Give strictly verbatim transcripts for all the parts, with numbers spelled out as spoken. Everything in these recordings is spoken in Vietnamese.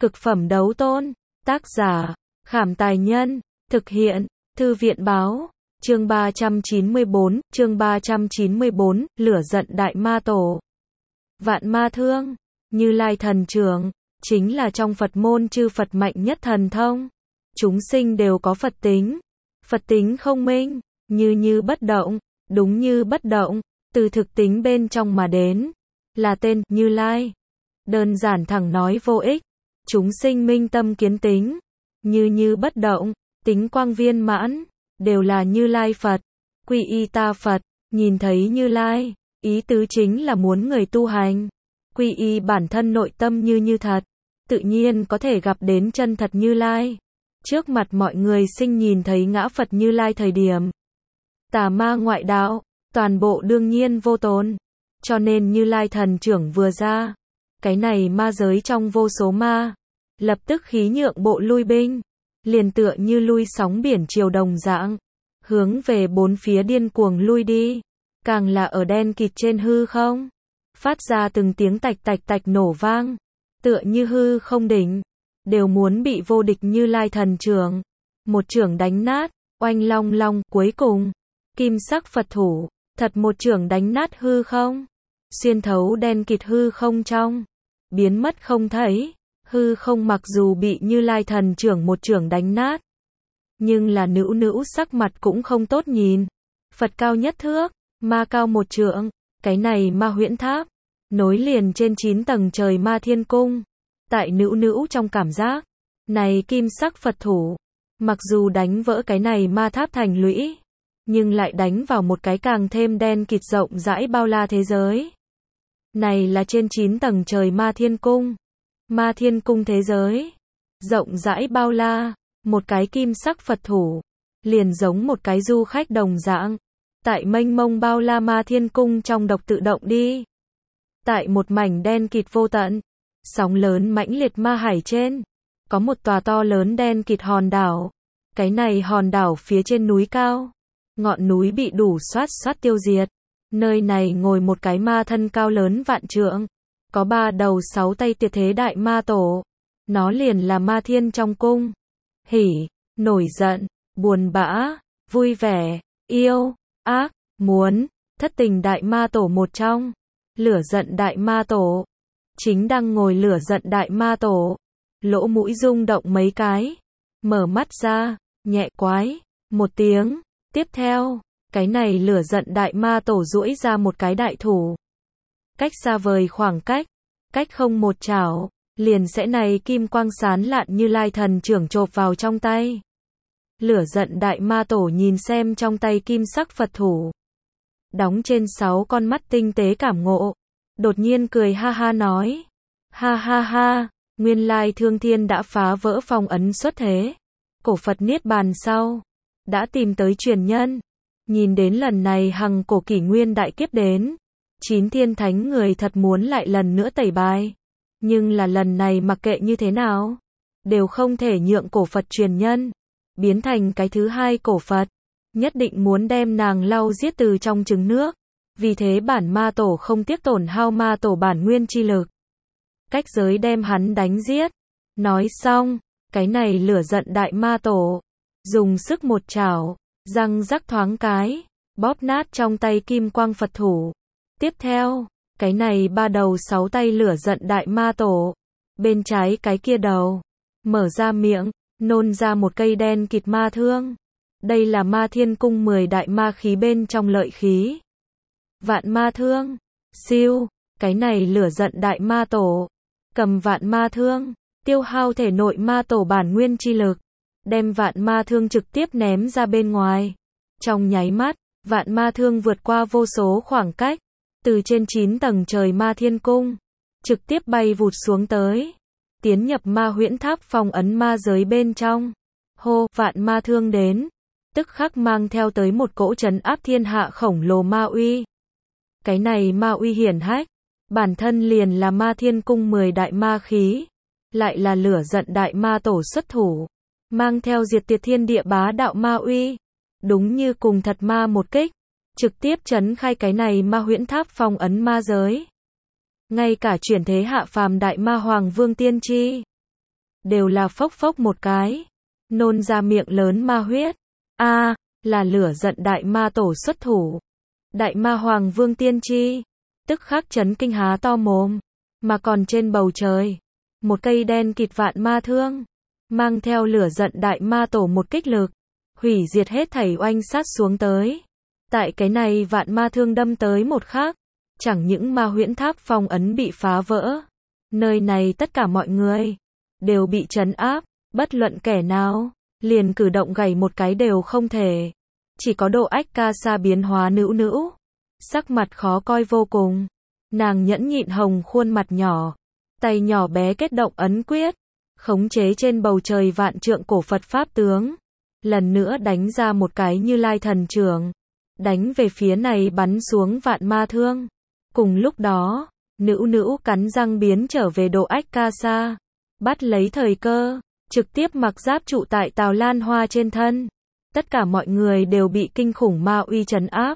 Cực phẩm đấu tôn. Tác giả, Khảm Tài Nhân. Thực hiện, Thư viện Báo. Chương ba trăm chín mươi bốn, chương ba trăm chín mươi bốn, lửa giận đại ma tổ. Vạn ma thương, Như Lai thần trưởng, chính là trong Phật môn chư Phật mạnh nhất thần thông. Chúng sinh đều có Phật tính. Phật tính không minh, như như bất động, đúng như bất động, từ thực tính bên trong mà đến, là tên Như Lai. Đơn giản thẳng nói vô ích. Chúng sinh minh tâm kiến tính, như như bất động, tính quang viên mãn, đều là Như Lai Phật. Quy y ta Phật, nhìn thấy Như Lai, ý tứ chính là muốn người tu hành. Quy y bản thân nội tâm như như thật, tự nhiên có thể gặp đến chân thật Như Lai. Trước mặt mọi người sinh nhìn thấy ngã Phật Như Lai thời điểm. Tà ma ngoại đạo, toàn bộ đương nhiên vô tồn. Cho nên Như Lai thần trưởng vừa ra, cái này ma giới trong vô số ma, lập tức khí nhượng bộ lui binh, liền tựa như lui sóng biển triều đồng dạng, hướng về bốn phía điên cuồng lui đi, càng là ở đen kịt trên hư không, phát ra từng tiếng tạch tạch tạch nổ vang, tựa như hư không đỉnh, đều muốn bị vô địch Như Lai thần trưởng, một trưởng đánh nát, oanh long long, cuối cùng, kim sắc Phật thủ, thật một trưởng đánh nát hư không, xuyên thấu đen kịt hư không trong, biến mất không thấy. Hư không mặc dù bị Như Lai thần trưởng một trưởng đánh nát, nhưng là nữu nữu sắc mặt cũng không tốt nhìn. Phật cao nhất thước, ma cao một trượng, cái này ma huyễn tháp, nối liền trên chín tầng trời ma thiên cung. Tại nữu nữu trong cảm giác, này kim sắc Phật thủ, mặc dù đánh vỡ cái này ma tháp thành lũy, nhưng lại đánh vào một cái càng thêm đen kịt rộng rãi bao la thế giới. Này là trên chín tầng trời ma thiên cung. Ma thiên cung thế giới, rộng rãi bao la, một cái kim sắc Phật thủ, liền giống một cái du khách đồng dạng, tại mênh mông bao la ma thiên cung trong độc tự động đi. Tại một mảnh đen kịt vô tận, sóng lớn mãnh liệt ma hải trên, có một tòa to lớn đen kịt hòn đảo. Cái này hòn đảo phía trên núi cao, ngọn núi bị đủ xoát xoát tiêu diệt. Nơi này ngồi một cái ma thân cao lớn vạn trượng, có ba đầu sáu tay tuyệt thế đại ma tổ. Nó liền là ma thiên trong cung. Hỉ, nổi giận, buồn bã, vui vẻ, yêu, ác, muốn, thất tình đại ma tổ một trong. Lửa giận đại ma tổ. Chính đang ngồi lửa giận đại ma tổ. Lỗ mũi rung động mấy cái. Mở mắt ra, nhẹ quái, một tiếng. Tiếp theo, cái này lửa giận đại ma tổ duỗi ra một cái đại thủ. Cách xa vời khoảng cách, cách không một chảo, liền sẽ này kim quang sán lạn Như Lai thần trưởng chộp vào trong tay. Lửa giận đại ma tổ nhìn xem trong tay kim sắc Phật thủ, đóng trên sáu con mắt tinh tế cảm ngộ, đột nhiên cười ha ha nói, ha ha ha, nguyên lai Thương Thiên đã phá vỡ phong ấn xuất thế, cổ Phật niết bàn sau, đã tìm tới truyền nhân. Nhìn đến lần này hằng cổ kỷ nguyên đại kiếp đến, chín thiên thánh người thật muốn lại lần nữa tẩy bài. Nhưng là lần này mặc kệ như thế nào, đều không thể nhượng cổ Phật truyền nhân, biến thành cái thứ hai cổ Phật. Nhất định muốn đem nàng lau giết từ trong trứng nước. Vì thế bản ma tổ không tiếc tổn hao ma tổ bản nguyên chi lực. Cách giới đem hắn đánh giết. Nói xong, cái này lửa giận đại ma tổ, dùng sức một chảo, răng rắc thoáng cái, bóp nát trong tay kim quang Phật thủ. Tiếp theo, cái này ba đầu sáu tay lửa giận đại ma tổ, bên trái cái kia đầu, mở ra miệng, nôn ra một cây đen kịt ma thương. Đây là ma thiên cung mười đại ma khí bên trong lợi khí. Vạn ma thương, siêu, cái này lửa giận đại ma tổ, cầm vạn ma thương, tiêu hao thể nội ma tổ bản nguyên chi lực, đem vạn ma thương trực tiếp ném ra bên ngoài. Trong nháy mắt, vạn ma thương vượt qua vô số khoảng cách, từ trên chín tầng trời ma thiên cung, trực tiếp bay vụt xuống tới, tiến nhập ma huyễn tháp phong ấn ma giới bên trong. Hô, vạn ma thương đến, tức khắc mang theo tới một cỗ trấn áp thiên hạ khổng lồ ma uy. Cái này ma uy hiển hách, bản thân liền là ma thiên cung mười đại ma khí, lại là lửa giận đại ma tổ xuất thủ, mang theo diệt tiệt thiên địa bá đạo ma uy, đúng như cùng thật ma một kích, trực tiếp trấn khai cái này ma huyễn tháp phong ấn ma giới. Ngay cả chuyển thế hạ phàm đại ma hoàng Vương Tiên Tri, đều là phốc phốc một cái, nôn ra miệng lớn ma huyết. A, là lửa giận đại ma tổ xuất thủ. Đại ma hoàng vương tiên tri, tức khắc chấn kinh há to mồm, mà còn trên bầu trời, một cây đen kịt vạn ma thương, mang theo lửa giận đại ma tổ một kích lực, hủy diệt hết thảy oanh sát xuống tới. Tại cái này vạn ma thương đâm tới một khắc, chẳng những ma huyễn tháp phong ấn bị phá vỡ, nơi này tất cả mọi người đều bị trấn áp, bất luận kẻ nào, liền cử động gảy một cái đều không thể. Chỉ có Độ Ách Ca Sa biến hóa nữu nữu, sắc mặt khó coi vô cùng. Nàng nhẫn nhịn hồng khuôn mặt nhỏ, tay nhỏ bé kết động ấn quyết, khống chế trên bầu trời vạn trượng cổ Phật pháp tướng, lần nữa đánh ra một cái Như Lai thần trưởng, đánh về phía này bắn xuống vạn ma thương. Cùng lúc đó, nữu nữu cắn răng biến trở về Độ Ách Ca Sa, bắt lấy thời cơ, trực tiếp mặc giáp trụ tại Tào Lan Hoa trên thân. Tất cả mọi người đều bị kinh khủng ma uy trấn áp.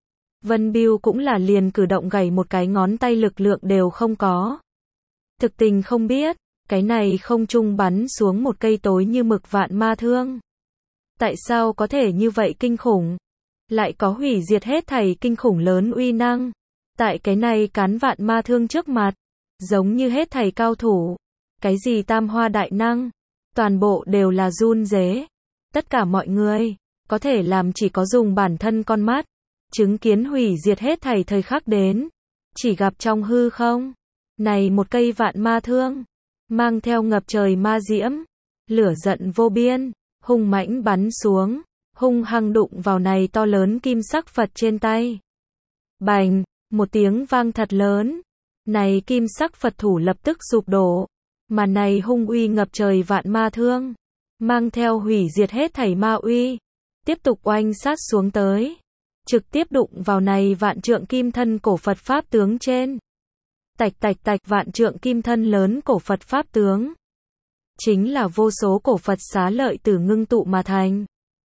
Vân Bưu cũng là liền cử động gảy một cái ngón tay lực lượng đều không có. Thực tình không biết, cái này không trung bắn xuống một cây tối như mực vạn ma thương. Tại sao có thể như vậy kinh khủng? Lại có hủy diệt hết thảy kinh khủng lớn uy năng. Tại cái này cán vạn ma thương trước mặt, giống như hết thảy cao thủ. Cái gì tam hoa đại năng, toàn bộ đều là run rế. Tất cả mọi người, có thể làm chỉ có dùng bản thân con mắt, chứng kiến hủy diệt hết thảy thời khắc đến. Chỉ gặp trong hư không, này một cây vạn ma thương, mang theo ngập trời ma diễm, lửa giận vô biên, hung mãnh bắn xuống, hung hăng đụng vào này to lớn kim sắc Phật trên tay. Bành, một tiếng vang thật lớn, này kim sắc Phật thủ lập tức sụp đổ, mà này hung uy ngập trời vạn ma thương, mang theo hủy diệt hết thảy ma uy, tiếp tục oanh sát xuống tới, trực tiếp đụng vào này vạn trượng kim thân cổ Phật pháp tướng trên. Tạch tạch tạch, vạn trượng kim thân lớn cổ Phật pháp tướng, chính là vô số cổ Phật xá lợi tử ngưng tụ mà thành.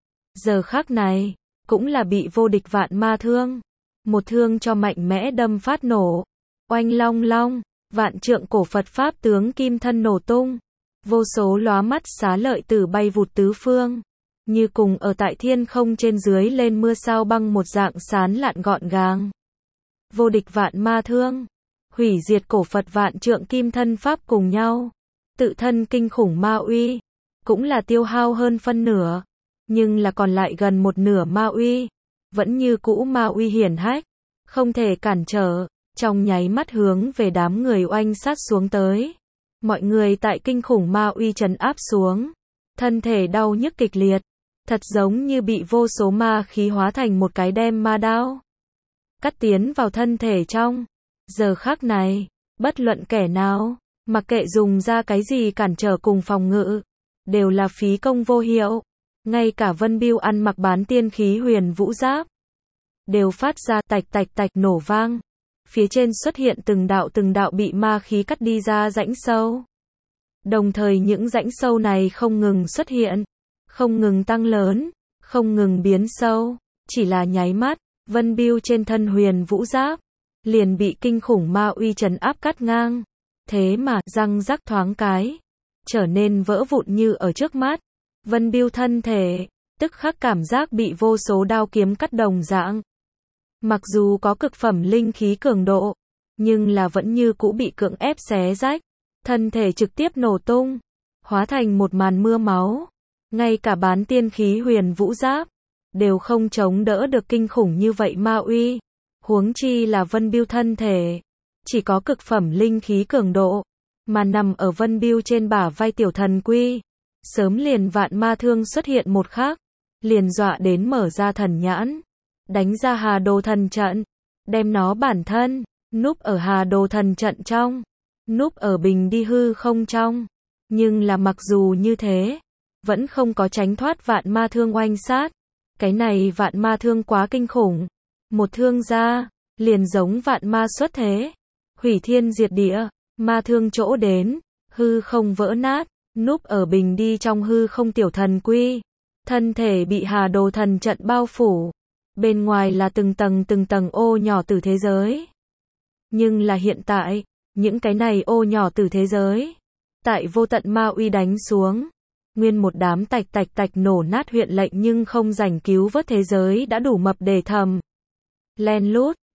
Giờ khắc này, cũng là bị vô địch vạn ma thương, một thương cho mạnh mẽ đâm phát nổ. Oanh long long, vạn trượng cổ Phật pháp tướng kim thân nổ tung, vô số lóa mắt xá lợi tử bay vụt tứ phương, như cùng ở tại thiên không trên dưới lên mưa sao băng một dạng sán lạn gọn gàng. Vô địch vạn ma thương, hủy diệt cổ Phật vạn trượng kim thân pháp cùng nhau, tự thân kinh khủng ma uy, cũng là tiêu hao hơn phân nửa, nhưng là còn lại gần một nửa ma uy, vẫn như cũ ma uy hiển hách, không thể cản trở, trong nháy mắt hướng về đám người oanh sát xuống tới. Mọi người tại kinh khủng ma uy trấn áp xuống, thân thể đau nhức kịch liệt, thật giống như bị vô số ma khí hóa thành một cái đem ma đao, cắt tiến vào thân thể trong. Giờ khắc này, bất luận kẻ nào, mặc kệ dùng ra cái gì cản trở cùng phòng ngự, đều là phí công vô hiệu. Ngay cả Vân Bưu ăn mặc bán tiên khí huyền vũ giáp, đều phát ra tạch tạch tạch nổ vang. Phía trên xuất hiện từng đạo từng đạo bị ma khí cắt đi ra rãnh sâu. Đồng thời những rãnh sâu này không ngừng xuất hiện, không ngừng tăng lớn, không ngừng biến sâu. Chỉ là nháy mắt, Vân Bưu trên thân huyền vũ giáp liền bị kinh khủng ma uy trấn áp cắt ngang. Thế mà răng rắc thoáng cái, trở nên vỡ vụn như ở trước mắt. Vân Bưu thân thể, tức khắc cảm giác bị vô số đao kiếm cắt đồng dạng. Mặc dù có cực phẩm linh khí cường độ, nhưng là vẫn như cũ bị cưỡng ép xé rách, thân thể trực tiếp nổ tung, hóa thành một màn mưa máu. Ngay cả bán tiên khí huyền vũ giáp, đều không chống đỡ được kinh khủng như vậy ma uy. Huống chi là Vân Bưu thân thể, chỉ có cực phẩm linh khí cường độ, mà nằm ở Vân Bưu trên bả vai tiểu thần quy. Sớm liền vạn ma thương xuất hiện một khắc, liền dọa đến mở ra thần nhãn, đánh ra Hà Đồ thần trận, đem nó bản thân, núp ở Hà Đồ thần trận trong, núp ở bình đi hư không trong. Nhưng là mặc dù như thế, vẫn không có tránh thoát vạn ma thương oanh sát. Cái này vạn ma thương quá kinh khủng, một thương ra, liền giống vạn ma xuất thế, hủy thiên diệt địa, ma thương chỗ đến, hư không vỡ nát. Núp ở bình đi trong hư không tiểu thần quy, thân thể bị Hà Đồ thần trận bao phủ, bên ngoài là từng tầng từng tầng ô nhỏ từ thế giới. Nhưng là hiện tại, những cái này ô nhỏ từ thế giới, Tại vô tận ma uy đánh xuống, nguyên một đám tạch tạch tạch nổ nát huyện lệnh nhưng không giành cứu vớt thế giới đã đủ mập để thầm len lút.